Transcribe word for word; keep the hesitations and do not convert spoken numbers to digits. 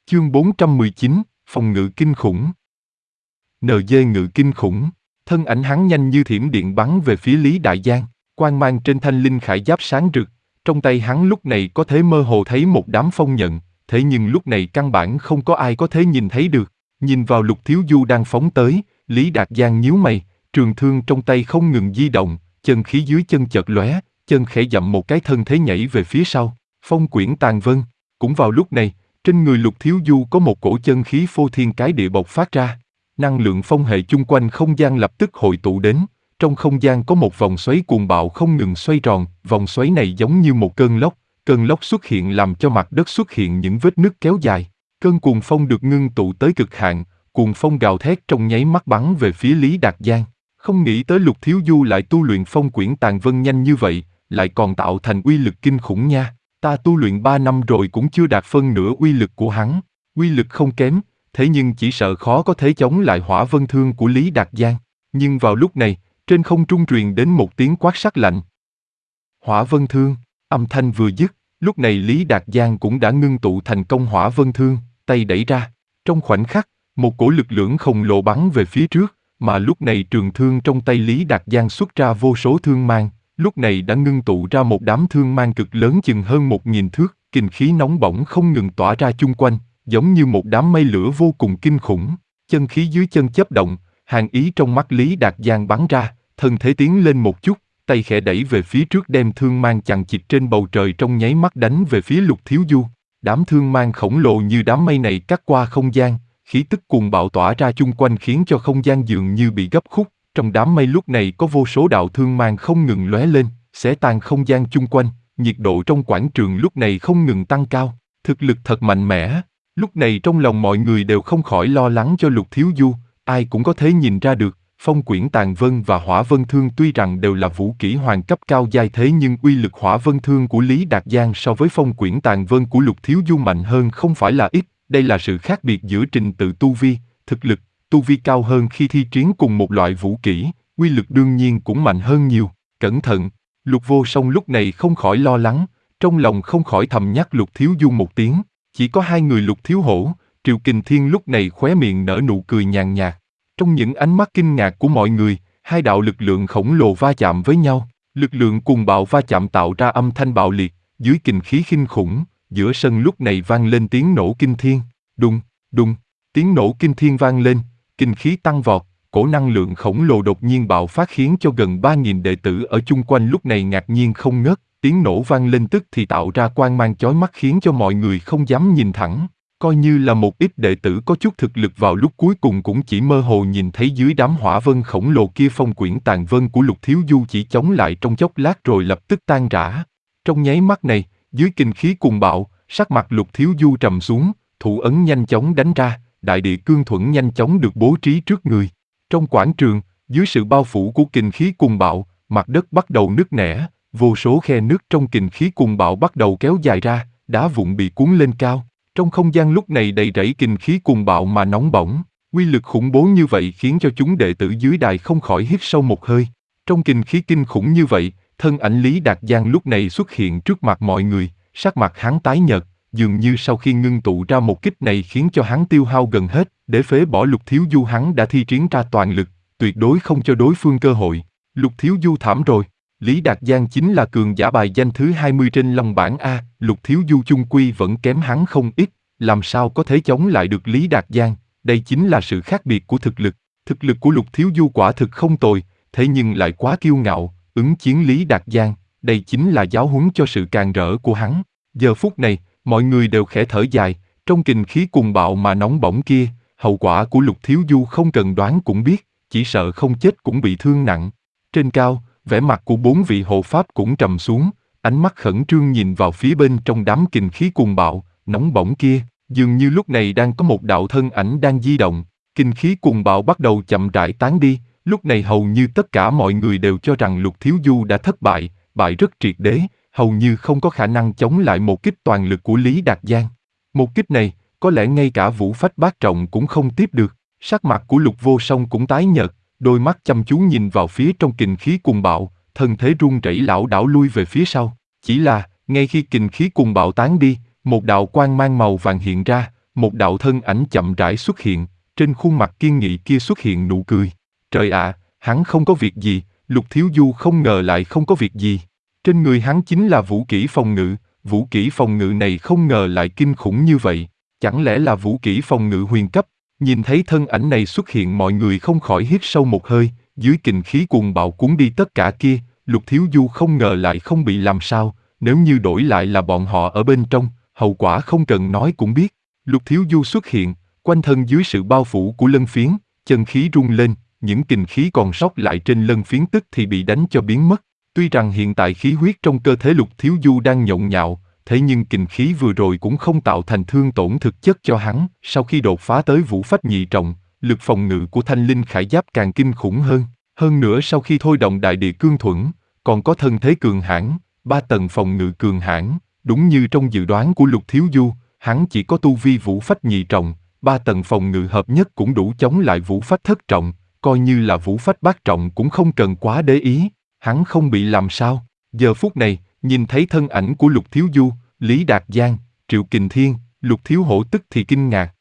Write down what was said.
Chương bốn trăm mười chín, phòng ngự kinh khủng. en giê ngự kinh khủng, thân ảnh hắn nhanh như thiểm điện bắn về phía Lý Đại Giang, quang mang trên thanh linh khải giáp sáng rực, trong tay hắn lúc này có thể mơ hồ thấy một đám phong nhận, thế nhưng lúc này căn bản không có ai có thể nhìn thấy được. Nhìn vào Lục Thiếu Du đang phóng tới, Lý Đạt Giang nhíu mày, trường thương trong tay không ngừng di động, chân khí dưới chân chợt lóe, chân khẽ dậm một cái thân thế nhảy về phía sau, phong quyển tàn vân. Cũng vào lúc này, trên người Lục Thiếu Du có một cổ chân khí phô thiên cái địa bộc phát ra, năng lượng phong hệ chung quanh không gian lập tức hội tụ đến, trong không gian có một vòng xoáy cuồng bạo không ngừng xoay tròn, vòng xoáy này giống như một cơn lốc, cơn lốc xuất hiện làm cho mặt đất xuất hiện những vết nứt kéo dài. Cơn cuồng phong được ngưng tụ tới cực hạn, cuồng phong gào thét trong nháy mắt bắn về phía Lý Đạt Giang. Không nghĩ tới Lục Thiếu Du lại tu luyện phong quyển tàn vân nhanh như vậy, lại còn tạo thành uy lực kinh khủng nha. Ta tu luyện ba năm rồi cũng chưa đạt phân nửa uy lực của hắn. Uy lực không kém, thế nhưng chỉ sợ khó có thể chống lại hỏa vân thương của Lý Đạt Giang. Nhưng vào lúc này, trên không trung truyền đến một tiếng quát sắc lạnh. Hỏa vân thương, âm thanh vừa dứt, lúc này Lý Đạt Giang cũng đã ngưng tụ thành công hỏa vân thương, tay đẩy ra. Trong khoảnh khắc, một cổ lực lượng khổng lồ bắn về phía trước, mà lúc này trường thương trong tay Lý Đạt Giang xuất ra vô số thương mang, lúc này đã ngưng tụ ra một đám thương mang cực lớn chừng hơn một nghìn thước, kình khí nóng bỏng không ngừng tỏa ra chung quanh, giống như một đám mây lửa vô cùng kinh khủng. Chân khí dưới chân chớp động, hàn ý trong mắt Lý Đạt Giang bắn ra, thân thể tiến lên một chút, tay khẽ đẩy về phía trước đem thương mang chằng chịt trên bầu trời trong nháy mắt đánh về phía Lục Thiếu Du. Đám thương mang khổng lồ như đám mây này cắt qua không gian, khí tức cuồng bạo tỏa ra chung quanh khiến cho không gian dường như bị gấp khúc. Trong đám mây lúc này có vô số đạo thương mang không ngừng lóe lên, xé tan không gian chung quanh, nhiệt độ trong quảng trường lúc này không ngừng tăng cao, thực lực thật mạnh mẽ. Lúc này trong lòng mọi người đều không khỏi lo lắng cho Lục Thiếu Du, ai cũng có thể nhìn ra được, phong quyển tàn vân và hỏa vân thương tuy rằng đều là vũ kỹ hoàng cấp cao giai thế nhưng uy lực hỏa vân thương của Lý Đạt Giang so với phong quyển tàn vân của Lục Thiếu Du mạnh hơn không phải là ít, đây là sự khác biệt giữa trình tự tu vi, thực lực, tu vi cao hơn khi thi triển cùng một loại vũ kỹ, uy lực đương nhiên cũng mạnh hơn nhiều. Cẩn thận, Lục Vô Song lúc này không khỏi lo lắng, trong lòng không khỏi thầm nhắc Lục Thiếu Du một tiếng. Chỉ có hai người Lục Thiếu Hổ, Triệu Kình Thiên lúc này khóe miệng nở nụ cười nhàn nhạt. Trong những ánh mắt kinh ngạc của mọi người, hai đạo lực lượng khổng lồ va chạm với nhau, lực lượng cuồng bạo va chạm tạo ra âm thanh bạo liệt, dưới kình khí kinh khủng, giữa sân lúc này vang lên tiếng nổ kinh thiên, đùng, đùng, tiếng nổ kinh thiên vang lên, kinh khí tăng vọt, cổ năng lượng khổng lồ đột nhiên bạo phát khiến cho gần ba nghìn đệ tử ở chung quanh lúc này ngạc nhiên không ngớt, tiếng nổ vang lên tức thì tạo ra quang mang chói mắt khiến cho mọi người không dám nhìn thẳng. Coi như là một ít đệ tử có chút thực lực vào lúc cuối cùng cũng chỉ mơ hồ nhìn thấy dưới đám hỏa vân khổng lồ kia phong quyển tàn vân của Lục Thiếu Du chỉ chống lại trong chốc lát rồi lập tức tan rã. Trong nháy mắt này, dưới kinh khí cuồng bạo, sắc mặt Lục Thiếu Du trầm xuống, thủ ấn nhanh chóng đánh ra, đại địa cương thuẫn nhanh chóng được bố trí trước người. Trong quảng trường, dưới sự bao phủ của kinh khí cuồng bạo, mặt đất bắt đầu nứt nẻ, vô số khe nứt trong kinh khí cuồng bạo bắt đầu kéo dài ra, đá vụn bị cuốn lên cao. Trong không gian lúc này đầy rẫy kinh khí cuồng bạo mà nóng bỏng, uy lực khủng bố như vậy khiến cho chúng đệ tử dưới đài không khỏi hít sâu một hơi. Trong kinh khí kinh khủng như vậy, thân ảnh Lý Đạt Giang lúc này xuất hiện trước mặt mọi người, sắc mặt hắn tái nhợt, dường như sau khi ngưng tụ ra một kích này khiến cho hắn tiêu hao gần hết, để phế bỏ Lục Thiếu Du hắn đã thi triển ra toàn lực, tuyệt đối không cho đối phương cơ hội. Lục Thiếu Du thảm rồi. Lý Đạt Giang chính là cường giả bài danh thứ hai mươi trên Long bảng A, Lục Thiếu Du chung quy vẫn kém hắn không ít, làm sao có thể chống lại được Lý Đạt Giang, đây chính là sự khác biệt của thực lực. Thực lực của Lục Thiếu Du quả thực không tồi, thế nhưng lại quá kiêu ngạo, ứng chiến Lý Đạt Giang, đây chính là giáo huấn cho sự càn rỡ của hắn. Giờ phút này, mọi người đều khẽ thở dài, trong kình khí cuồng bạo mà nóng bỏng kia, hậu quả của Lục Thiếu Du không cần đoán cũng biết, chỉ sợ không chết cũng bị thương nặng. Trên cao, vẻ mặt của bốn vị hộ pháp cũng trầm xuống, ánh mắt khẩn trương nhìn vào phía bên trong đám kình khí cuồng bạo, nóng bỏng kia, dường như lúc này đang có một đạo thân ảnh đang di động, kình khí cuồng bạo bắt đầu chậm rãi tán đi, lúc này hầu như tất cả mọi người đều cho rằng Lục Thiếu Du đã thất bại, bại rất triệt để, hầu như không có khả năng chống lại một kích toàn lực của Lý Đạt Giang. Một kích này, có lẽ ngay cả Vũ Phách Bát Trọng cũng không tiếp được, sắc mặt của Lục Vô Song cũng tái nhợt, đôi mắt chăm chú nhìn vào phía trong kình khí cuồng bạo, thân thế run rẩy lảo đảo lui về phía sau. Chỉ là, ngay khi kình khí cuồng bạo tán đi, một đạo quang mang màu vàng hiện ra, một đạo thân ảnh chậm rãi xuất hiện, trên khuôn mặt kiên nghị kia xuất hiện nụ cười. Trời ạ, à, hắn không có việc gì, Lục Thiếu Du không ngờ lại không có việc gì. Trên người hắn chính là vũ kỹ phòng ngự, vũ kỹ phòng ngự này không ngờ lại kinh khủng như vậy. Chẳng lẽ là vũ kỹ phòng ngự huyền cấp? Nhìn thấy thân ảnh này xuất hiện mọi người không khỏi hít sâu một hơi, dưới kình khí cuồng bạo cuốn đi tất cả kia, Lục Thiếu Du không ngờ lại không bị làm sao, nếu như đổi lại là bọn họ ở bên trong, hậu quả không cần nói cũng biết. Lục Thiếu Du xuất hiện, quanh thân dưới sự bao phủ của lân phiến, chân khí rung lên, những kình khí còn sót lại trên lân phiến tức thì bị đánh cho biến mất. Tuy rằng hiện tại khí huyết trong cơ thể Lục Thiếu Du đang nhộn nhạo, thế nhưng kình khí vừa rồi cũng không tạo thành thương tổn thực chất cho hắn. Sau khi đột phá tới vũ phách nhị trọng, lực phòng ngự của thanh linh khải giáp càng kinh khủng hơn. Hơn nữa sau khi thôi động đại địa cương thuẫn, còn có thân thế cường hãn, ba tầng phòng ngự cường hãn. Đúng như trong dự đoán của Lục Thiếu Du, hắn chỉ có tu vi vũ phách nhị trọng, ba tầng phòng ngự hợp nhất cũng đủ chống lại vũ phách thất trọng, coi như là vũ phách bát trọng cũng không cần quá để ý. Hắn không bị làm sao. Giờ phút này, nhìn thấy thân ảnh của Lục Thiếu Du, Lý Đạt Giang, Triệu Kình Thiên, Lục Thiếu Hổ tức thì kinh ngạc,